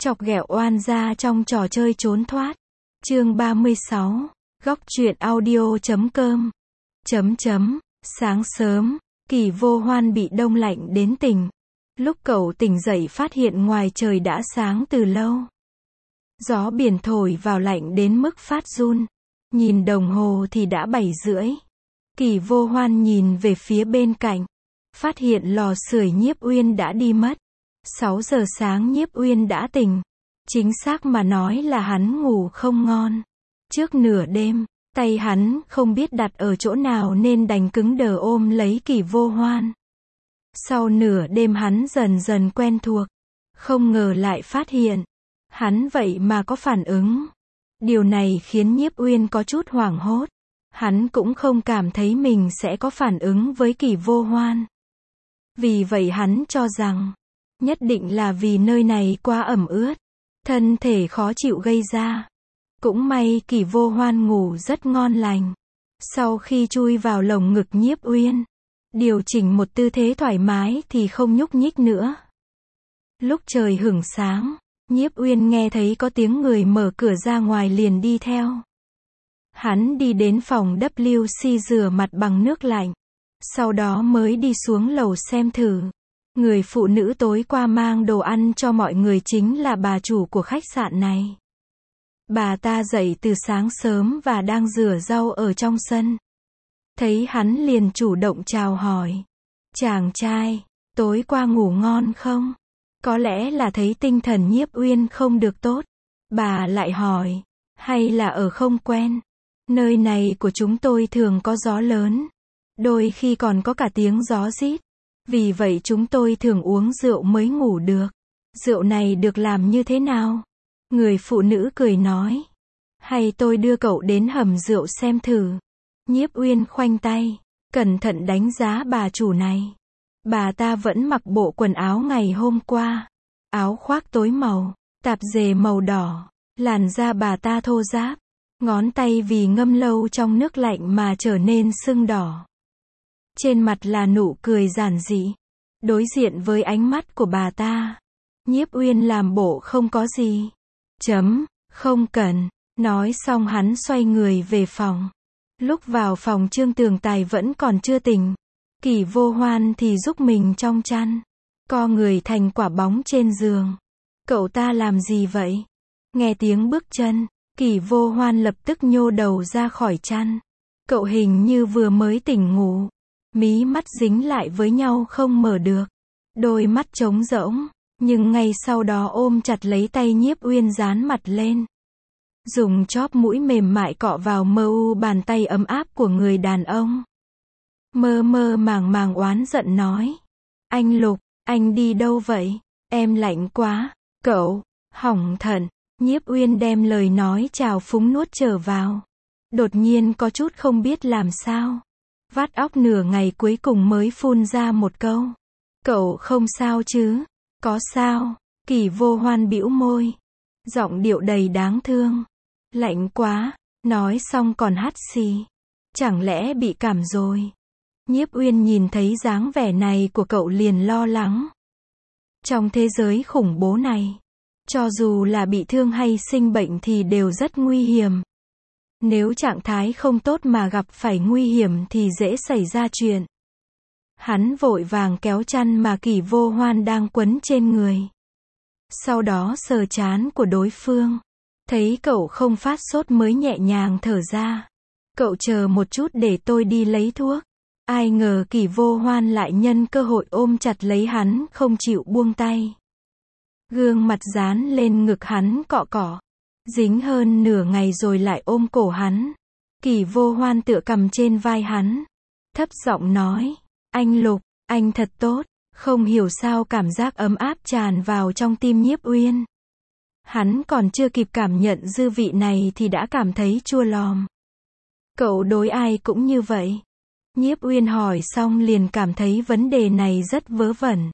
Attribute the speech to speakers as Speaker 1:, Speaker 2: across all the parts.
Speaker 1: Chọc ghẹo oan gia trong trò chơi trốn thoát. Chương 36. Góc truyện audio.com. Sáng sớm, Kỳ Vô Hoan bị đông lạnh đến tỉnh. Lúc cậu tỉnh dậy phát hiện ngoài trời đã sáng từ lâu. Gió biển thổi vào lạnh đến mức phát run. Nhìn đồng hồ thì đã 7:30. Kỳ Vô Hoan nhìn về phía bên cạnh. Phát hiện lò sưởi Nhiếp Uyên đã đi mất. 6 giờ sáng Nhiếp Uyên đã tỉnh. Chính xác mà nói là hắn ngủ không ngon. Trước nửa đêm, tay hắn không biết đặt ở chỗ nào nên đành cứng đờ ôm lấy Kỳ Vô Hoan. Sau nửa đêm hắn dần dần quen thuộc. Không ngờ lại phát hiện. Hắn vậy mà có phản ứng. Điều này khiến Nhiếp Uyên có chút hoảng hốt. Hắn cũng không cảm thấy mình sẽ có phản ứng với Kỳ Vô Hoan. Vì vậy hắn cho rằng, nhất định là vì nơi này quá ẩm ướt, thân thể khó chịu gây ra. Cũng may Kỳ Vô Hoan ngủ rất ngon lành. Sau khi chui vào lồng ngực Nhiếp Uyên, điều chỉnh một tư thế thoải mái thì không nhúc nhích nữa. Lúc trời hửng sáng, Nhiếp Uyên nghe thấy có tiếng người mở cửa ra ngoài liền đi theo. Hắn đi đến phòng WC rửa mặt bằng nước lạnh. Sau đó mới đi xuống lầu xem thử. Người phụ nữ tối qua mang đồ ăn cho mọi người chính là bà chủ của khách sạn này. Bà ta dậy từ sáng sớm và đang rửa rau ở trong sân. Thấy hắn liền chủ động chào hỏi. Chàng trai, tối qua ngủ ngon không? Có lẽ là thấy tinh thần Nhiếp Uyên không được tốt. Bà lại hỏi, hay là ở không quen? Nơi này của chúng tôi thường có gió lớn. Đôi khi còn có cả tiếng gió rít. Vì vậy chúng tôi thường uống rượu mới ngủ được. Rượu này được làm như thế nào? Người phụ nữ cười nói. Hay tôi đưa cậu đến hầm rượu xem thử. Nhiếp Uyên khoanh tay, cẩn thận đánh giá bà chủ này. Bà ta vẫn mặc bộ quần áo ngày hôm qua. Áo khoác tối màu, tạp dề màu đỏ. Làn da bà ta thô ráp. Ngón tay vì ngâm lâu trong nước lạnh mà trở nên sưng đỏ. Trên mặt là nụ cười giản dị. Đối diện với ánh mắt của bà ta, Nhiếp Uyên làm bộ không có gì. Không cần. Nói xong hắn xoay người về phòng. Lúc vào phòng Trương Tường Tài vẫn còn chưa tỉnh. Kỳ Vô Hoan thì giúp mình trong chăn. Co người thành quả bóng trên giường. Cậu ta làm gì vậy? Nghe tiếng bước chân, Kỳ Vô Hoan lập tức nhô đầu ra khỏi chăn. Cậu hình như vừa mới tỉnh ngủ. Mí mắt dính lại với nhau không mở được. Đôi mắt trống rỗng. Nhưng ngay sau đó ôm chặt lấy tay Nhiếp Uyên dán mặt lên. Dùng chóp mũi mềm mại cọ vào bàn tay ấm áp của người đàn ông. Mơ màng oán giận nói. Anh Lục, anh đi đâu vậy? Em lạnh quá. Cậu, hỏng thận. Nhiếp Uyên đem lời nói chào phúng nuốt trở vào. Đột nhiên có chút không biết làm sao. Vắt óc nửa ngày cuối cùng mới phun ra một câu. Cậu không sao chứ? Có sao? Kỳ Vô Hoan bĩu môi. Giọng điệu đầy đáng thương. Lạnh quá. Nói xong còn hắt xì. Chẳng lẽ bị cảm rồi? Nhiếp Uyên nhìn thấy dáng vẻ này của cậu liền lo lắng. Trong thế giới khủng bố này, cho dù là bị thương hay sinh bệnh thì đều rất nguy hiểm. Nếu trạng thái không tốt mà gặp phải nguy hiểm thì dễ xảy ra chuyện. Hắn vội vàng kéo chăn mà Kỳ Vô Hoan đang quấn trên người. Sau đó sờ trán của đối phương. Thấy cậu không phát sốt mới nhẹ nhàng thở ra. Cậu chờ một chút để tôi đi lấy thuốc. Ai ngờ Kỳ Vô Hoan lại nhân cơ hội ôm chặt lấy hắn không chịu buông tay. Gương mặt dán lên ngực hắn cọ cọ. Dính hơn nửa ngày rồi lại ôm cổ hắn. Kỳ Vô Hoan tựa cằm trên vai hắn. Thấp giọng nói. Anh Lục, anh thật tốt. Không hiểu sao cảm giác ấm áp tràn vào trong tim Nhiếp Uyên. Hắn còn chưa kịp cảm nhận dư vị này thì đã cảm thấy chua lòm. Cậu đối ai cũng như vậy? Nhiếp Uyên hỏi xong liền cảm thấy vấn đề này rất vớ vẩn.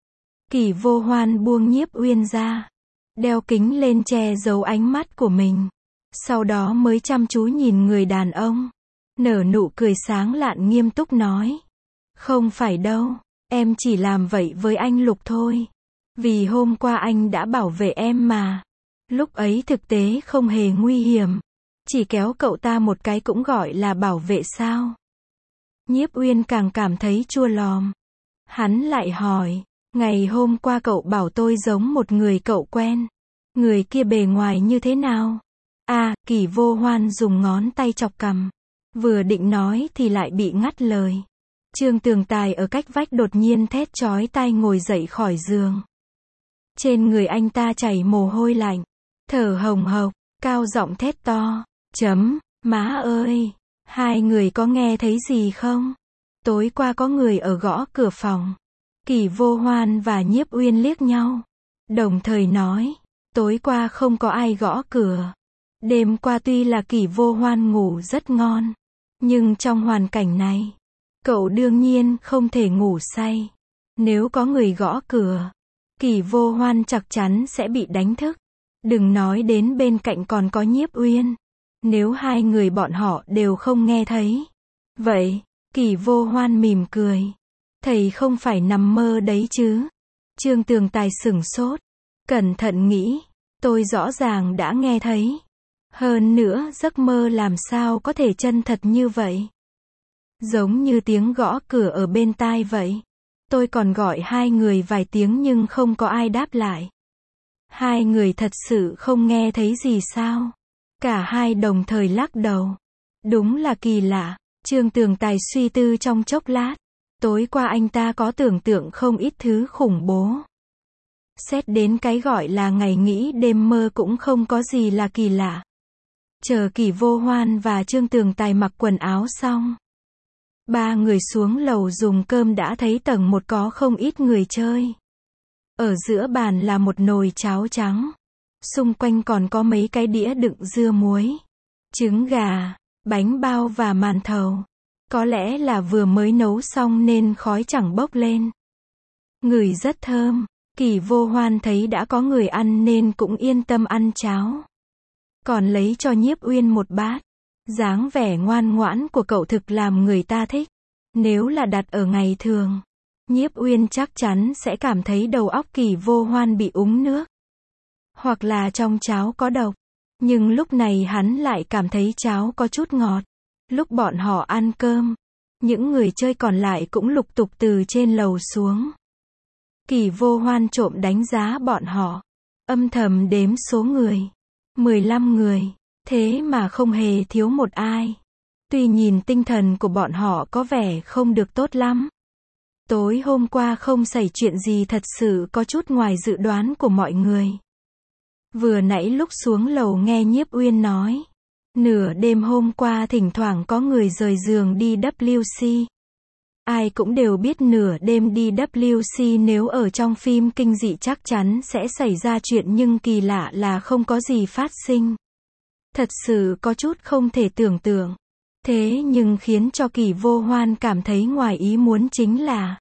Speaker 1: Kỳ Vô Hoan buông Nhiếp Uyên ra. Đeo kính lên che giấu ánh mắt của mình. Sau đó mới chăm chú nhìn người đàn ông. Nở nụ cười sáng lạn nghiêm túc nói. Không phải đâu, em chỉ làm vậy với anh Lục thôi. Vì hôm qua anh đã bảo vệ em mà. Lúc ấy thực tế không hề nguy hiểm. Chỉ kéo cậu ta một cái cũng gọi là bảo vệ sao? Nhiếp Uyên càng cảm thấy chua lòm. Hắn lại hỏi, ngày hôm qua cậu bảo tôi giống một người cậu quen. Người kia bề ngoài như thế nào? Kỷ Vô Hoan dùng ngón tay chọc cằm. Vừa định nói thì lại bị ngắt lời. Trương Tường Tài ở cách vách đột nhiên thét chói tai ngồi dậy khỏi giường. Trên người anh ta chảy mồ hôi lạnh, thở hồng hộc, cao giọng thét to. Má ơi, hai người có nghe thấy gì không? Tối qua có người ở gõ cửa phòng. Kỷ Vô Hoan và Nhiếp Uyên liếc nhau, đồng thời nói, tối qua không có ai gõ cửa. Đêm qua tuy là Kỷ Vô Hoan ngủ rất ngon, nhưng trong hoàn cảnh này, cậu đương nhiên không thể ngủ say. Nếu có người gõ cửa, Kỷ Vô Hoan chắc chắn sẽ bị đánh thức. Đừng nói đến bên cạnh còn có Nhiếp Uyên. Nếu hai người bọn họ đều không nghe thấy. Vậy, Kỷ Vô Hoan mỉm cười. Thầy không phải nằm mơ đấy chứ? Trương Tường Tài sửng sốt. Cẩn thận nghĩ, tôi rõ ràng đã nghe thấy. Hơn nữa, giấc mơ làm sao có thể chân thật như vậy? Giống như tiếng gõ cửa ở bên tai vậy. Tôi còn gọi hai người vài tiếng nhưng không có ai đáp lại. Hai người thật sự không nghe thấy gì sao? Cả hai đồng thời lắc đầu. Đúng là kỳ lạ. Trương Tường Tài suy tư trong chốc lát. Tối qua anh ta có tưởng tượng không ít thứ khủng bố. Xét đến cái gọi là ngày nghĩ đêm mơ cũng không có gì là kỳ lạ. Chờ Kỷ Vô Hoan và Trương Tường Tài mặc quần áo xong, ba người xuống lầu dùng cơm đã thấy tầng 1 có không ít người chơi. Ở giữa bàn là một nồi cháo trắng. Xung quanh còn có mấy cái đĩa đựng dưa muối, trứng gà, bánh bao và màn thầu. Có lẽ là vừa mới nấu xong nên khói chẳng bốc lên. Ngửi rất thơm. Kỷ Vô Hoan thấy đã có người ăn nên cũng yên tâm ăn cháo. Còn lấy cho Nhiếp Uyên một bát. Dáng vẻ ngoan ngoãn của cậu thực làm người ta thích. Nếu là đặt ở ngày thường, Nhiếp Uyên chắc chắn sẽ cảm thấy đầu óc Kỷ Vô Hoan bị úng nước. Hoặc là trong cháo có độc. Nhưng lúc này hắn lại cảm thấy cháo có chút ngọt. Lúc bọn họ ăn cơm, những người chơi còn lại cũng lục tục từ trên lầu xuống. Kỷ Vô Hoan trộm đánh giá bọn họ. Âm thầm đếm số người. 15 người. Thế mà không hề thiếu một ai. Tuy nhìn tinh thần của bọn họ có vẻ không được tốt lắm. Tối hôm qua không xảy chuyện gì thật sự có chút ngoài dự đoán của mọi người. Vừa nãy lúc xuống lầu nghe Nhiếp Uyên nói. Nửa đêm hôm qua thỉnh thoảng có người rời giường đi WC. Ai cũng đều biết nửa đêm đi WC nếu ở trong phim kinh dị chắc chắn sẽ xảy ra chuyện nhưng kỳ lạ là không có gì phát sinh. Thật sự có chút không thể tưởng tượng. Thế nhưng khiến cho Kỷ Vô Hoan cảm thấy ngoài ý muốn chính là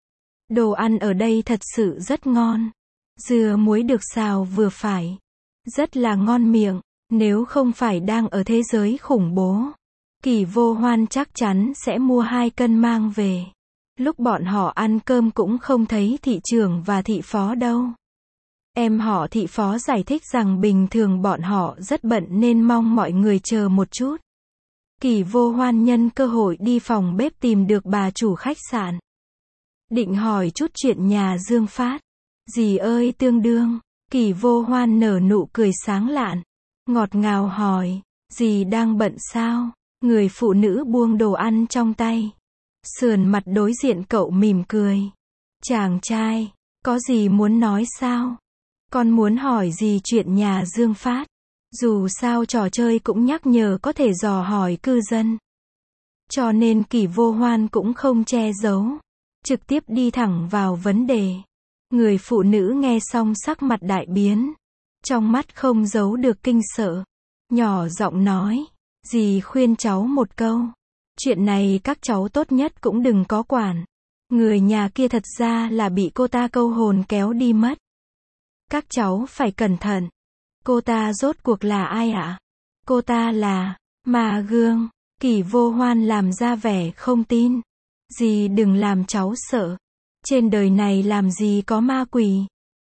Speaker 1: đồ ăn ở đây thật sự rất ngon. Dưa muối được xào vừa phải. Rất là ngon miệng. Nếu không phải đang ở thế giới khủng bố, Kỷ Vô Hoan chắc chắn sẽ mua 2 cân mang về. Lúc bọn họ ăn cơm cũng không thấy thị trưởng và thị phó đâu. Em họ thị phó giải thích rằng bình thường bọn họ rất bận nên mong mọi người chờ một chút. Kỷ Vô Hoan nhân cơ hội đi phòng bếp tìm được bà chủ khách sạn. Định hỏi chút chuyện nhà Dương Phát. Dì ơi tương đương. Kỷ Vô Hoan nở nụ cười sáng lạn. Ngọt ngào hỏi. Dì đang bận sao? Người phụ nữ buông đồ ăn trong tay. Sườn mặt đối diện cậu mỉm cười. Chàng trai, có gì muốn nói sao? Con muốn hỏi gì chuyện nhà Dương Phát. Dù sao trò chơi cũng nhắc nhở có thể dò hỏi cư dân. Cho nên Kỷ Vô Hoan cũng không che giấu. Trực tiếp đi thẳng vào vấn đề. Người phụ nữ nghe xong sắc mặt đại biến. Trong mắt không giấu được kinh sợ. Nhỏ giọng nói. Dì khuyên cháu một câu. Chuyện này các cháu tốt nhất cũng đừng có quản. Người nhà kia thật ra là bị cô ta câu hồn kéo đi mất. Các cháu phải cẩn thận. Cô ta rốt cuộc là ai ạ? Cô ta là Ma Gương. Kỷ Vô Hoan làm ra vẻ không tin. Dì đừng làm cháu sợ. Trên đời này làm gì có ma quỷ.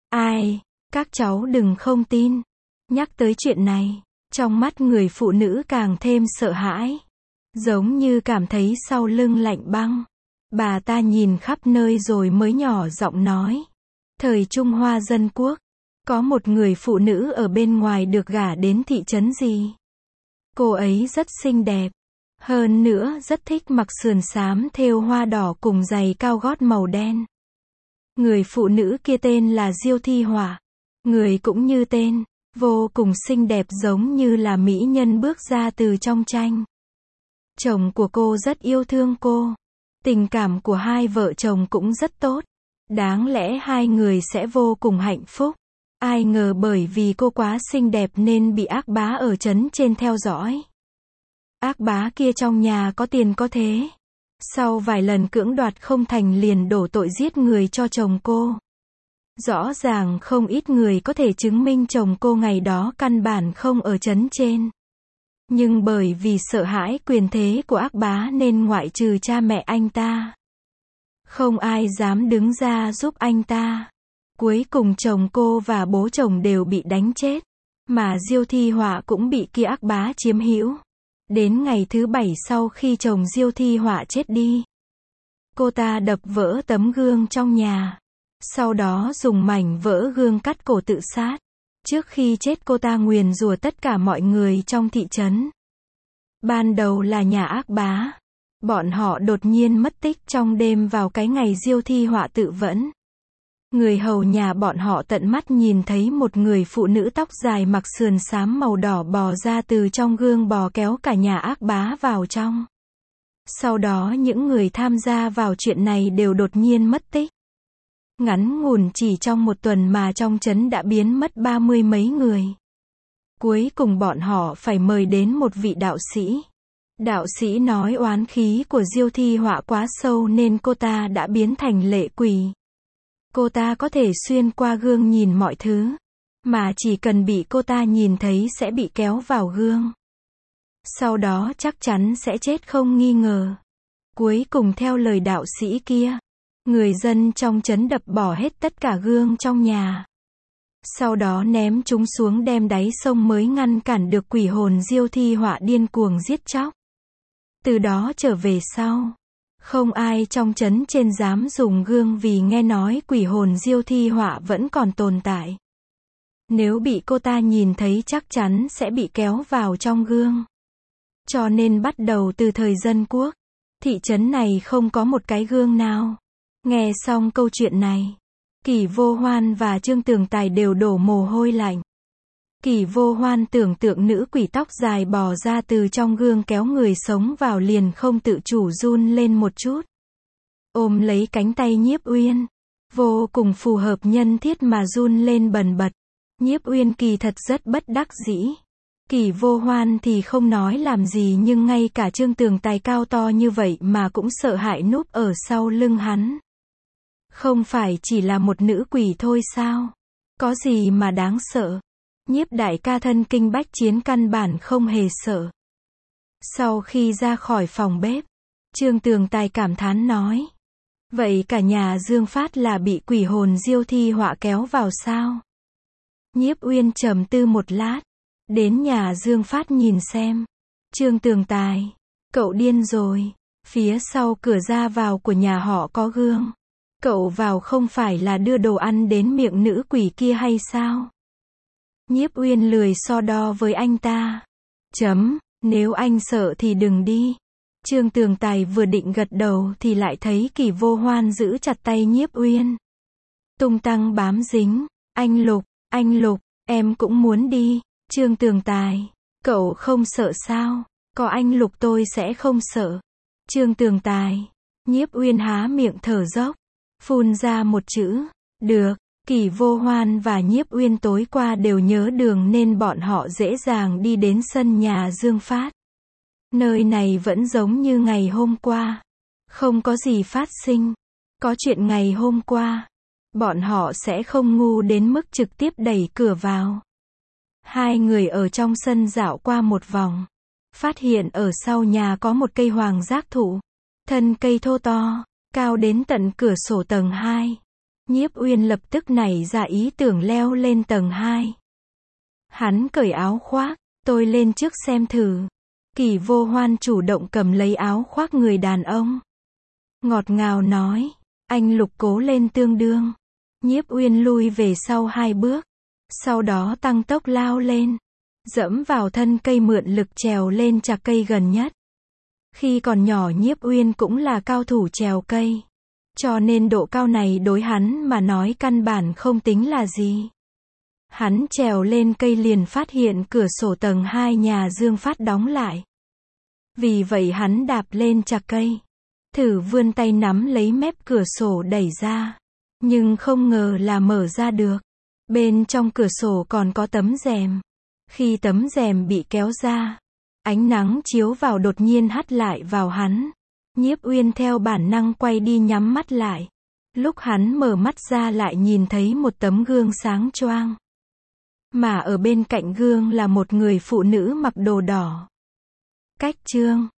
Speaker 1: Ai, các cháu đừng không tin. Nhắc tới chuyện này, trong mắt người phụ nữ càng thêm sợ hãi. Giống như cảm thấy sau lưng lạnh băng. Bà ta nhìn khắp nơi rồi mới nhỏ giọng nói. Thời Trung Hoa Dân Quốc, có một người phụ nữ ở bên ngoài được gả đến thị trấn gì. Cô ấy rất xinh đẹp. Hơn nữa rất thích mặc sườn xám thêu hoa đỏ cùng giày cao gót màu đen. Người phụ nữ kia tên là Diêu Thi Họa. Người cũng như tên, vô cùng xinh đẹp giống như là mỹ nhân bước ra từ trong tranh. Chồng của cô rất yêu thương cô. Tình cảm của hai vợ chồng cũng rất tốt. Đáng lẽ hai người sẽ vô cùng hạnh phúc. Ai ngờ bởi vì cô quá xinh đẹp nên bị ác bá ở trấn trên theo dõi. Ác bá kia trong nhà có tiền có thế. Sau vài lần cưỡng đoạt không thành liền đổ tội giết người cho chồng cô. Rõ ràng không ít người có thể chứng minh chồng cô ngày đó căn bản không ở trấn trên. Nhưng bởi vì sợ hãi quyền thế của ác bá nên ngoại trừ cha mẹ anh ta, không ai dám đứng ra giúp anh ta. Cuối cùng chồng cô và bố chồng đều bị đánh chết. Mà Diêu Thi Họa cũng bị kia ác bá chiếm hữu. Đến ngày thứ 7 sau khi chồng Diêu Thi Họa chết đi, cô ta đập vỡ tấm gương trong nhà. Sau đó dùng mảnh vỡ gương cắt cổ tự sát. Trước khi chết cô ta nguyền rủa tất cả mọi người trong thị trấn. Ban đầu là nhà ác bá. Bọn họ đột nhiên mất tích trong đêm vào cái ngày Diêu Thi Họa tự vẫn. Người hầu nhà bọn họ tận mắt nhìn thấy một người phụ nữ tóc dài mặc sườn xám màu đỏ bò ra từ trong gương bò kéo cả nhà ác bá vào trong. Sau đó những người tham gia vào chuyện này đều đột nhiên mất tích. Ngắn ngủn chỉ trong một tuần mà trong trấn đã biến mất 30 mấy người. Cuối cùng bọn họ phải mời đến một vị đạo sĩ. Đạo sĩ nói oán khí của Diêu Thi Họa quá sâu nên cô ta đã biến thành lệ quỷ. Cô ta có thể xuyên qua gương nhìn mọi thứ, mà chỉ cần bị cô ta nhìn thấy sẽ bị kéo vào gương. Sau đó chắc chắn sẽ chết không nghi ngờ. Cuối cùng theo lời đạo sĩ kia, người dân trong trấn đập bỏ hết tất cả gương trong nhà. Sau đó ném chúng xuống đem đáy sông mới ngăn cản được quỷ hồn Diêu Thi Họa điên cuồng giết chóc. Từ đó trở về sau, không ai trong trấn trên dám dùng gương vì nghe nói quỷ hồn Diêu Thi Họa vẫn còn tồn tại. Nếu bị cô ta nhìn thấy chắc chắn sẽ bị kéo vào trong gương. Cho nên bắt đầu từ thời Dân Quốc, thị trấn này không có một cái gương nào. Nghe xong câu chuyện này, Kỷ Vô Hoan và Trương Tường Tài đều đổ mồ hôi lạnh. Kỷ Vô Hoan tưởng tượng nữ quỷ tóc dài bò ra từ trong gương kéo người sống vào liền không tự chủ run lên một chút. Ôm lấy cánh tay Nhiếp Uyên. Vô cùng phù hợp nhân thiết mà run lên bần bật. Nhiếp Uyên kỳ thật rất bất đắc dĩ. Kỷ Vô Hoan thì không nói làm gì nhưng ngay cả Trương Tường Tài cao to như vậy mà cũng sợ hãi núp ở sau lưng hắn. Không phải chỉ là một nữ quỷ thôi sao? Có gì mà đáng sợ? Nhiếp đại ca thân kinh bách chiến căn bản không hề sợ. Sau khi ra khỏi phòng bếp, Trương Tường Tài cảm thán nói. Vậy cả nhà Dương Phát là bị quỷ hồn Diêu Thi Họa kéo vào sao? Nhiếp Uyên trầm tư một lát. Đến nhà Dương Phát nhìn xem. Trương Tường Tài, cậu điên rồi. Phía sau cửa ra vào của nhà họ có gương. Cậu vào không phải là đưa đồ ăn đến miệng nữ quỷ kia hay sao? Nhiếp Uyên lười so đo với anh ta. Nếu anh sợ thì đừng đi. Trương Tường Tài vừa định gật đầu thì lại thấy Kỷ Vô Hoan giữ chặt tay Nhiếp Uyên. Tung tăng bám dính. Anh Lục, em cũng muốn đi. Trương Tường Tài, cậu không sợ sao? Có anh Lục tôi sẽ không sợ. Trương Tường Tài, Nhiếp Uyên há miệng thở dốc, phun ra một chữ, được. Kỷ Vô Hoan và Nhiếp Uyên tối qua đều nhớ đường nên bọn họ dễ dàng đi đến sân nhà Dương Phát. Nơi này vẫn giống như ngày hôm qua. Không có gì phát sinh. Có chuyện ngày hôm qua. Bọn họ sẽ không ngu đến mức trực tiếp đẩy cửa vào. Hai người ở trong sân dạo qua một vòng. Phát hiện ở sau nhà có một cây hoàng giác thụ. Thân cây thô to, cao đến tận cửa sổ tầng 2. Nhiếp Uyên lập tức nảy ra ý tưởng leo lên tầng 2. Hắn cởi áo khoác, tôi lên trước xem thử. Kỷ Vô Hoan chủ động cầm lấy áo khoác người đàn ông. Ngọt ngào nói, anh Lục cố lên tương đương. Nhiếp Uyên lui về sau 2 bước. Sau đó tăng tốc lao lên. Dẫm vào thân cây mượn lực trèo lên chạc cây gần nhất. Khi còn nhỏ Nhiếp Uyên cũng là cao thủ trèo cây. Cho nên độ cao này đối hắn mà nói căn bản không tính là gì. Hắn trèo lên cây liền phát hiện cửa sổ tầng 2 nhà Dương Phát đóng lại. Vì vậy hắn đạp lên chạc cây. Thử vươn tay nắm lấy mép cửa sổ đẩy ra. Nhưng không ngờ là mở ra được. Bên trong cửa sổ còn có tấm rèm. Khi tấm rèm bị kéo ra, ánh nắng chiếu vào đột nhiên hắt lại vào hắn. Nhiếp Uyên theo bản năng quay đi nhắm mắt lại. Lúc hắn mở mắt ra lại nhìn thấy một tấm gương sáng choang. Mà ở bên cạnh gương là một người phụ nữ mặc đồ đỏ. Cách chương